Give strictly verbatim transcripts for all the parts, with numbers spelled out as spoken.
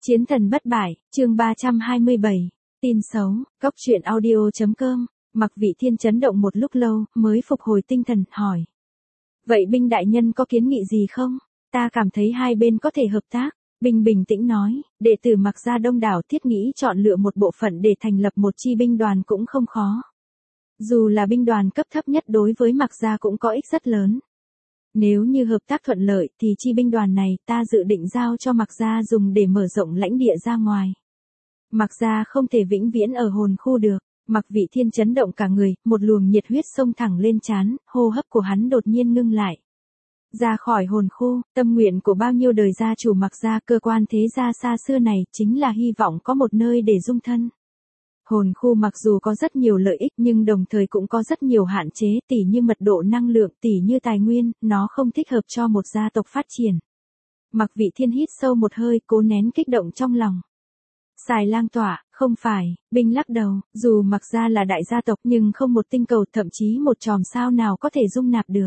Chiến thần bất bại, chương ba trăm hai mươi bảy. Tin xấu, Cốc truyện audio.com. Mặc Vị Thiên chấn động một lúc lâu, mới phục hồi tinh thần, hỏi. Vậy Binh đại nhân có kiến nghị gì không? Ta cảm thấy hai bên có thể hợp tác. Binh bình tĩnh nói, đệ tử Mặc gia đông đảo, thiết nghĩ chọn lựa một bộ phận để thành lập một chi binh đoàn cũng không khó. Dù là binh đoàn cấp thấp nhất đối với Mặc gia cũng có ích rất lớn. Nếu như hợp tác thuận lợi thì chi binh đoàn này ta dự định giao cho Mặc gia dùng để mở rộng lãnh địa ra ngoài. Mặc gia không thể vĩnh viễn ở hồn khu được. Mặc Vị Thiên chấn động cả người, một luồng nhiệt huyết xông thẳng lên trán, hô hấp của hắn đột nhiên ngưng lại. Ra khỏi hồn khu, tâm nguyện của bao nhiêu đời gia chủ Mặc gia, cơ quan thế gia xa xưa này chính là hy vọng có một nơi để dung thân. Hồn khu mặc dù có rất nhiều lợi ích nhưng đồng thời cũng có rất nhiều hạn chế, tỉ như mật độ năng lượng, tỉ như tài nguyên, nó không thích hợp cho một gia tộc phát triển. Mặc Vị Thiên hít sâu một hơi, cố nén kích động trong lòng. Xài lang tỏa, không phải, Binh lắc đầu, dù Mặc gia là đại gia tộc nhưng không một tinh cầu, thậm chí một chòm sao nào có thể dung nạp được.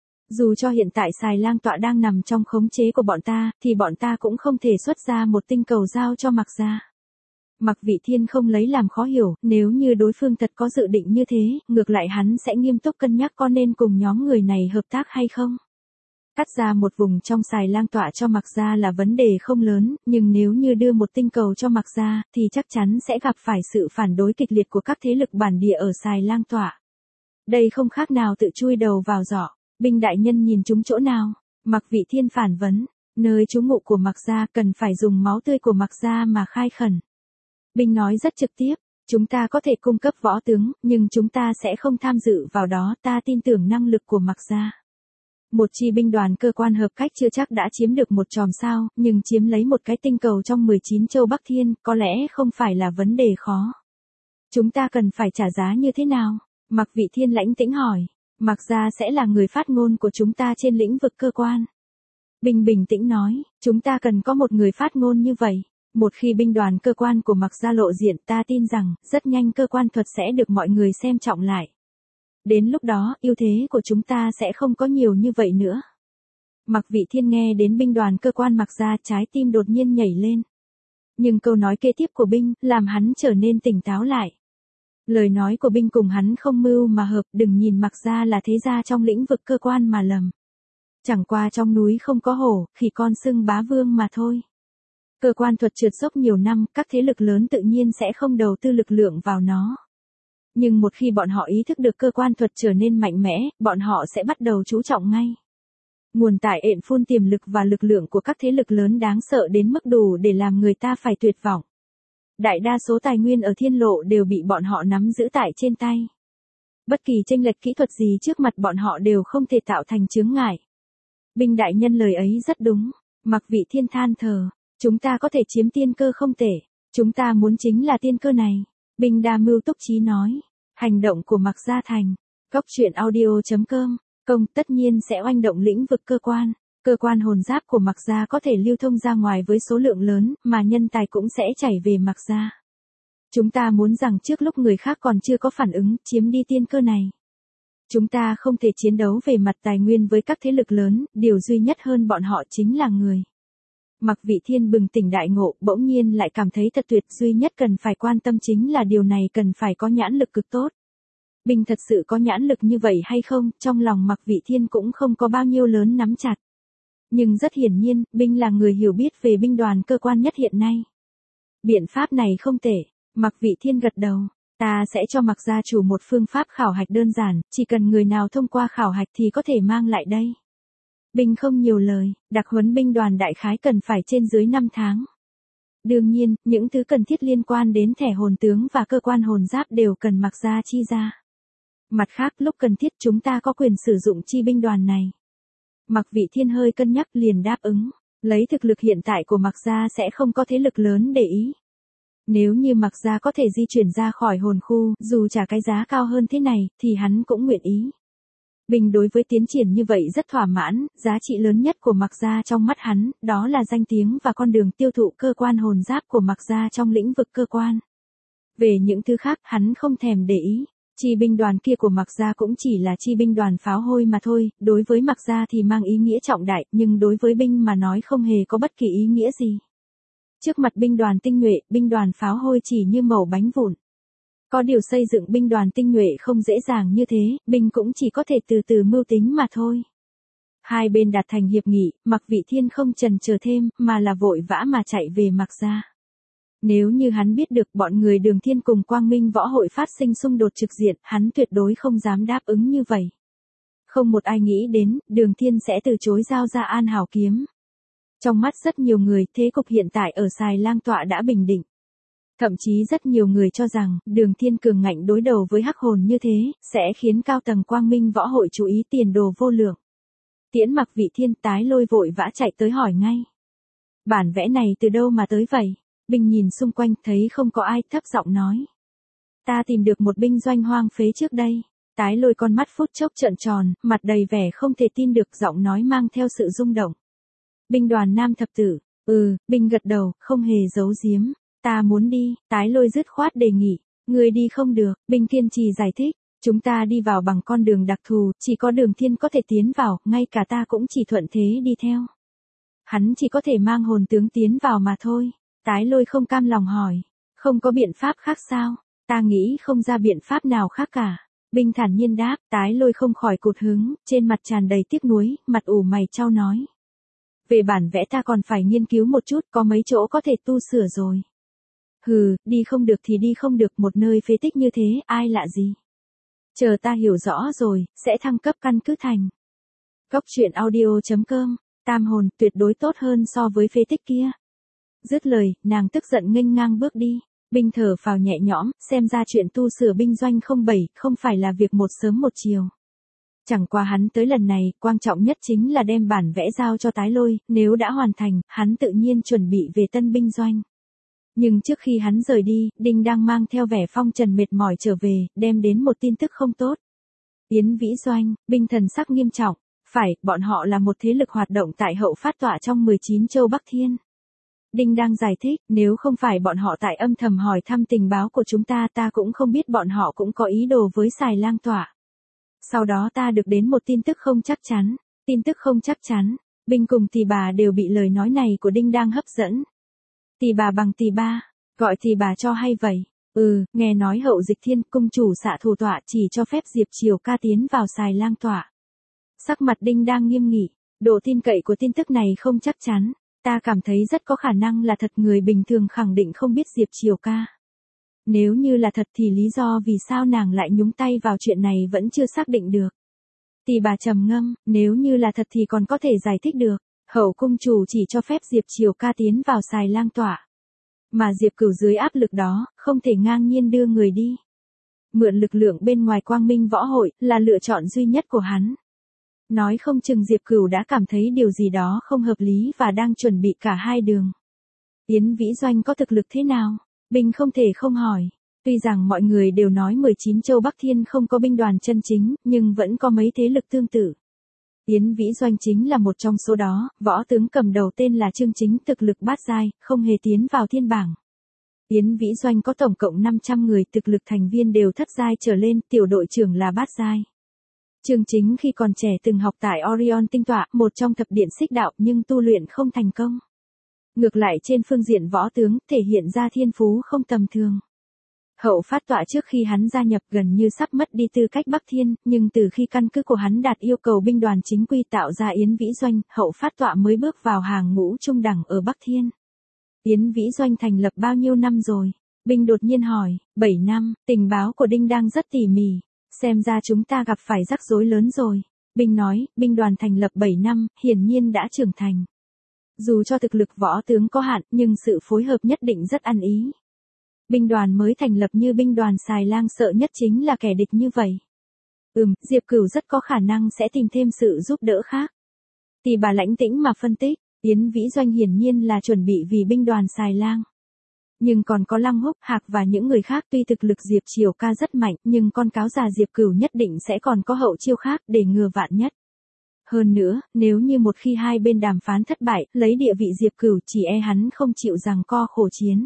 Dù cho hiện tại Xài lang tọa đang nằm trong khống chế của bọn ta, thì bọn ta cũng không thể xuất ra một tinh cầu giao cho Mặc gia. Mặc Vị Thiên không lấy làm khó hiểu, nếu như đối phương thật có dự định như thế, ngược lại hắn sẽ nghiêm túc cân nhắc có nên cùng nhóm người này hợp tác hay không. Cắt ra một vùng trong Xài lang tọa cho Mặc gia là vấn đề không lớn, nhưng nếu như đưa một tinh cầu cho Mặc gia, thì chắc chắn sẽ gặp phải sự phản đối kịch liệt của các thế lực bản địa ở Xài lang tọa. Đây không khác nào tự chui đầu vào giỏ. Binh đại nhân nhìn chúng chỗ nào? Mặc Vị Thiên phản vấn, nơi trú ngụ của Mặc gia cần phải dùng máu tươi của Mặc gia mà khai khẩn. Binh nói rất trực tiếp, chúng ta có thể cung cấp võ tướng, nhưng chúng ta sẽ không tham dự vào đó, ta tin tưởng năng lực của Mặc gia. Một chi binh đoàn cơ quan hợp cách chưa chắc đã chiếm được một chòm sao, nhưng chiếm lấy một cái tinh cầu trong mười chín châu Bắc Thiên, có lẽ không phải là vấn đề khó. Chúng ta cần phải trả giá như thế nào? Mặc Vị Thiên lãnh tĩnh hỏi. Mặc gia sẽ là người phát ngôn của chúng ta trên lĩnh vực cơ quan. Binh bình tĩnh nói, chúng ta cần có một người phát ngôn như vậy. Một khi binh đoàn cơ quan của Mặc gia lộ diện, ta tin rằng, rất nhanh cơ quan thuật sẽ được mọi người xem trọng lại. Đến lúc đó, ưu thế của chúng ta sẽ không có nhiều như vậy nữa. Mặc Vị Thiên nghe đến binh đoàn cơ quan Mặc gia, trái tim đột nhiên nhảy lên. Nhưng câu nói kế tiếp của Binh, làm hắn trở nên tỉnh táo lại. Lời nói của Binh cùng hắn không mưu mà hợp, đừng nhìn Mặc gia là thế gia trong lĩnh vực cơ quan mà lầm. Chẳng qua trong núi không có hổ, khỉ con sưng bá vương mà thôi. Cơ quan thuật trượt dốc nhiều năm, các thế lực lớn tự nhiên sẽ không đầu tư lực lượng vào nó. Nhưng một khi bọn họ ý thức được cơ quan thuật trở nên mạnh mẽ, bọn họ sẽ bắt đầu chú trọng ngay. Nguồn tải ện phun tiềm lực và lực lượng của các thế lực lớn đáng sợ đến mức đủ để làm người ta phải tuyệt vọng. Đại đa số tài nguyên ở thiên lộ đều bị bọn họ nắm giữ tại trên tay. Bất kỳ chênh lệch kỹ thuật gì trước mặt bọn họ đều không thể tạo thành chướng ngại. Binh đại nhân lời ấy rất đúng. Mặc Vị Thiên than thở. Chúng ta có thể chiếm tiên cơ không tệ. Chúng ta muốn chính là tiên cơ này. Binh đa mưu túc trí nói. Hành động của Mặc gia thành. Cốc truyện audio.com. Công tất nhiên sẽ oanh động lĩnh vực cơ quan. Cơ quan hồn giáp của Mặc gia có thể lưu thông ra ngoài với số lượng lớn, mà nhân tài cũng sẽ chảy về Mặc gia. Chúng ta muốn rằng trước lúc người khác còn chưa có phản ứng, chiếm đi tiên cơ này. Chúng ta không thể chiến đấu về mặt tài nguyên với các thế lực lớn, điều duy nhất hơn bọn họ chính là người. Mặc Vị Thiên bừng tỉnh đại ngộ, bỗng nhiên lại cảm thấy thật tuyệt, duy nhất cần phải quan tâm chính là điều này cần phải có nhãn lực cực tốt. Binh thật sự có nhãn lực như vậy hay không, trong lòng Mặc Vị Thiên cũng không có bao nhiêu lớn nắm chặt. Nhưng rất hiển nhiên, Binh là người hiểu biết về binh đoàn cơ quan nhất hiện nay. Biện pháp này không tệ. Mặc Vị Thiên gật đầu. Ta sẽ cho Mặc gia chủ một phương pháp khảo hạch đơn giản, chỉ cần người nào thông qua khảo hạch thì có thể mang lại đây. Binh không nhiều lời, đặc huấn binh đoàn đại khái cần phải trên dưới năm tháng. Đương nhiên, những thứ cần thiết liên quan đến thẻ hồn tướng và cơ quan hồn giáp đều cần Mặc gia chi ra. Mặt khác, lúc cần thiết chúng ta có quyền sử dụng chi binh đoàn này. Mặc Vị Thiên hơi cân nhắc liền đáp ứng. Lấy thực lực hiện tại của Mặc gia sẽ không có thế lực lớn để ý. Nếu như Mặc gia có thể di chuyển ra khỏi hồn khu, dù trả cái giá cao hơn thế này, thì hắn cũng nguyện ý. Binh đối với tiến triển như vậy rất thỏa mãn, giá trị lớn nhất của Mặc gia trong mắt hắn, đó là danh tiếng và con đường tiêu thụ cơ quan hồn giáp của Mặc gia trong lĩnh vực cơ quan. Về những thứ khác, hắn không thèm để ý. Chi binh đoàn kia của Mặc gia cũng chỉ là chi binh đoàn pháo hôi mà thôi, đối với Mặc gia thì mang ý nghĩa trọng đại, nhưng đối với binh mà nói không hề có bất kỳ ý nghĩa gì. Trước mặt binh đoàn tinh nhuệ, binh đoàn pháo hôi chỉ như mẩu bánh vụn. Có điều xây dựng binh đoàn tinh nhuệ không dễ dàng như thế, binh cũng chỉ có thể từ từ mưu tính mà thôi. Hai bên đạt thành hiệp nghị, Mạc Vị Thiên không chần chờ thêm, mà là vội vã mà chạy về Mạc gia. Nếu như hắn biết được bọn người Đường Thiên cùng Quang Minh Võ Hội phát sinh xung đột trực diện, hắn tuyệt đối không dám đáp ứng như vậy. Không một ai nghĩ đến, Đường Thiên sẽ từ chối giao ra An Hảo kiếm. Trong mắt rất nhiều người, thế cục hiện tại ở Xài Lang tọa đã bình định. Thậm chí rất nhiều người cho rằng, Đường Thiên cường ngạnh đối đầu với hắc hồn như thế, sẽ khiến cao tầng Quang Minh Võ Hội chú ý tiền đồ vô lượng. Tiễn Mạc Vị Thiên, Tái Lôi vội vã chạy tới hỏi ngay. Bản vẽ này từ đâu mà tới vậy? Binh nhìn xung quanh thấy không có ai, thấp giọng nói. Ta tìm được một binh doanh hoang phế trước đây. Tái Lôi con mắt phút chốc trợn tròn, mặt đầy vẻ không thể tin được, giọng nói mang theo sự rung động. Binh đoàn Nam Thập Tử, ừ, binh gật đầu, không hề giấu giếm. Ta muốn đi, Tái Lôi dứt khoát đề nghị. Người đi không được, binh kiên trì giải thích. Chúng ta đi vào bằng con đường đặc thù, chỉ có Đường Thiên có thể tiến vào, ngay cả ta cũng chỉ thuận thế đi theo. Hắn chỉ có thể mang hồn tướng tiến vào mà thôi. Tái Lôi không cam lòng hỏi. Không có biện pháp khác sao? Ta nghĩ không ra biện pháp nào khác cả. Binh thản nhiên đáp. Tái Lôi không khỏi cụt hứng, trên mặt tràn đầy tiếc nuối, mặt ủ mày chau nói. Về bản vẽ ta còn phải nghiên cứu một chút, có mấy chỗ có thể tu sửa rồi. Hừ, đi không được thì đi không được, một nơi phế tích như thế, ai lạ gì. Chờ ta hiểu rõ rồi, sẽ thăng cấp căn cứ thành. Góc truyện audio chấm com, tam hồn tuyệt đối tốt hơn so với phế tích kia. Dứt lời, nàng tức giận nghênh ngang bước đi. Binh thở phào nhẹ nhõm, xem ra chuyện tu sửa binh doanh không bảy không phải là việc một sớm một chiều. Chẳng qua hắn tới lần này, quan trọng nhất chính là đem bản vẽ giao cho Tái Lôi, nếu đã hoàn thành, hắn tự nhiên chuẩn bị về tân binh doanh. Nhưng trước khi hắn rời đi, Đinh đang mang theo vẻ phong trần mệt mỏi trở về, đem đến một tin tức không tốt. Yến Vĩ Doanh, binh thần sắc nghiêm trọng. Phải, bọn họ là một thế lực hoạt động tại hậu phát tọa trong mười chín châu Bắc Thiên. Đinh đang giải thích, nếu không phải bọn họ tại âm thầm hỏi thăm tình báo của chúng ta, ta cũng không biết bọn họ cũng có ý đồ với Xài Lang tọa. Sau đó ta được đến một tin tức không chắc chắn. Tin tức không chắc chắn. Binh cùng Tỳ Bà đều bị lời nói này của Đinh đang hấp dẫn. Tỳ Bà bằng Tỳ Ba, gọi Tỳ Bà cho hay vậy. Ừ, nghe nói Hậu Dịch Thiên cung chủ xạ thủ tọa chỉ cho phép Diệp Triều ca tiến vào Xài Lang tọa. Sắc mặt Đinh đang nghiêm nghị, độ tin cậy của tin tức này không chắc chắn. Ta cảm thấy rất có khả năng là thật, người bình thường khẳng định không biết Diệp Triều ca. Nếu như là thật thì lý do vì sao nàng lại nhúng tay vào chuyện này vẫn chưa xác định được. Tỳ Bà trầm ngâm, nếu như là thật thì còn có thể giải thích được. Hậu cung chủ chỉ cho phép Diệp Triều ca tiến vào Xài Lang tọa. Mà Diệp Cửu dưới áp lực đó, không thể ngang nhiên đưa người đi. Mượn lực lượng bên ngoài Quang Minh Võ Hội là lựa chọn duy nhất của hắn. Nói không chừng Diệp Cửu đã cảm thấy điều gì đó không hợp lý và đang chuẩn bị cả hai đường. Yến Vĩ Doanh có thực lực thế nào? Binh không thể không hỏi. Tuy rằng mọi người đều nói mười chín châu Bắc Thiên không có binh đoàn chân chính, nhưng vẫn có mấy thế lực tương tự. Yến Vĩ Doanh chính là một trong số đó, võ tướng cầm đầu tên là Trương Chính, thực lực bát giai, không hề tiến vào thiên bảng. Yến Vĩ Doanh có tổng cộng năm trăm người, thực lực thành viên đều thất giai trở lên, tiểu đội trưởng là bát giai. Trương Chính khi còn trẻ từng học tại Orion tinh tọa, một trong thập điện xích đạo, nhưng tu luyện không thành công. Ngược lại trên phương diện võ tướng, thể hiện ra thiên phú không tầm thường. Hậu phát tọa trước khi hắn gia nhập gần như sắp mất đi tư cách Bắc Thiên, nhưng từ khi căn cứ của hắn đạt yêu cầu binh đoàn chính quy tạo ra Yến Vĩ Doanh, hậu phát tọa mới bước vào hàng ngũ trung đẳng ở Bắc Thiên. Yến Vĩ Doanh thành lập bao nhiêu năm rồi? Binh đột nhiên hỏi. bảy năm, tình báo của Đinh đang rất tỉ mỉ. Xem ra chúng ta gặp phải rắc rối lớn rồi. Binh nói, binh đoàn thành lập bảy năm, hiển nhiên đã trưởng thành. Dù cho thực lực võ tướng có hạn, nhưng sự phối hợp nhất định rất ăn ý. Binh đoàn mới thành lập như binh đoàn Xài Lang sợ nhất chính là kẻ địch như vậy. Ừm, Diệp Cửu rất có khả năng sẽ tìm thêm sự giúp đỡ khác. Tỳ Bà lãnh tĩnh mà phân tích, Yến Vĩ Doanh hiển nhiên là chuẩn bị vì binh đoàn Xài Lang. Nhưng còn có Lăng Húc, Hạc và những người khác, tuy thực lực Diệp Triều ca rất mạnh, nhưng con cáo già Diệp Cửu nhất định sẽ còn có hậu chiêu khác để ngừa vạn nhất. Hơn nữa, nếu như một khi hai bên đàm phán thất bại, lấy địa vị Diệp Cửu chỉ e hắn không chịu giằng co khổ chiến.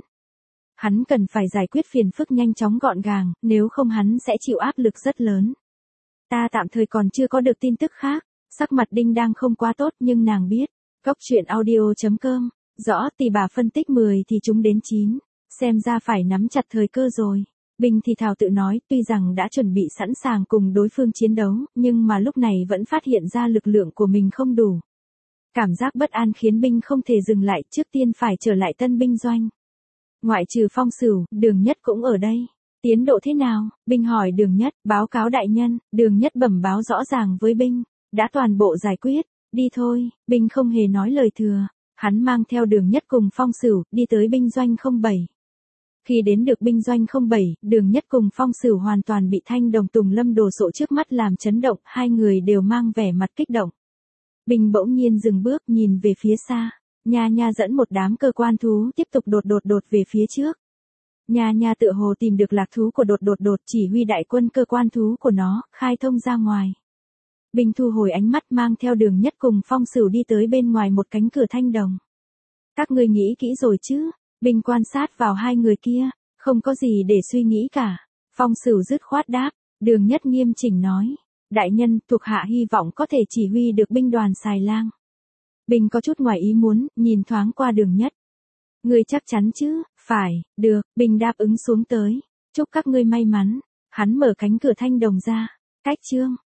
Hắn cần phải giải quyết phiền phức nhanh chóng gọn gàng, nếu không hắn sẽ chịu áp lực rất lớn. Ta tạm thời còn chưa có được tin tức khác, sắc mặt Đinh đang không quá tốt nhưng nàng biết. Góc truyện audio chấm com Rõ thì bà phân tích mười thì chúng đến chín. Xem ra phải nắm chặt thời cơ rồi. Binh thì thào tự nói, tuy rằng đã chuẩn bị sẵn sàng cùng đối phương chiến đấu, nhưng mà lúc này vẫn phát hiện ra lực lượng của mình không đủ. Cảm giác bất an khiến binh không thể dừng lại, trước tiên phải trở lại tân binh doanh. Ngoại trừ Phong Sửu, Đường Nhất cũng ở đây. Tiến độ thế nào? Binh hỏi Đường Nhất, báo cáo đại nhân. Đường Nhất bẩm báo rõ ràng với binh. Đã toàn bộ giải quyết, đi thôi. Binh không hề nói lời thừa. Hắn mang theo Đường Nhất cùng Phong Sửu, đi tới binh doanh không bảy. Khi đến được binh doanh không bảy, Đường Nhất cùng Phong Sửu hoàn toàn bị thanh đồng tùng lâm đồ sộ trước mắt làm chấn động, hai người đều mang vẻ mặt kích động. Binh bỗng nhiên dừng bước nhìn về phía xa. Nha Nha dẫn một đám cơ quan thú tiếp tục đột đột đột về phía trước. Nha Nha tựa hồ tìm được lạc thú của đột đột đột, chỉ huy đại quân cơ quan thú của nó, khai thông ra ngoài. Binh thu hồi ánh mắt mang theo Đường Nhất cùng Phong Sửu đi tới bên ngoài một cánh cửa thanh đồng. Các ngươi nghĩ kỹ rồi chứ? Binh quan sát vào hai người kia, không có gì để suy nghĩ cả. Phong Sửu dứt khoát đáp, Đường Nhất nghiêm chỉnh nói. Đại nhân, thuộc hạ hy vọng có thể chỉ huy được binh đoàn Xài Lang. Binh có chút ngoài ý muốn, nhìn thoáng qua Đường Nhất. Ngươi chắc chắn chứ? Phải, được, Binh đáp ứng xuống tới. Chúc các ngươi may mắn. Hắn mở cánh cửa thanh đồng ra. Cách chương.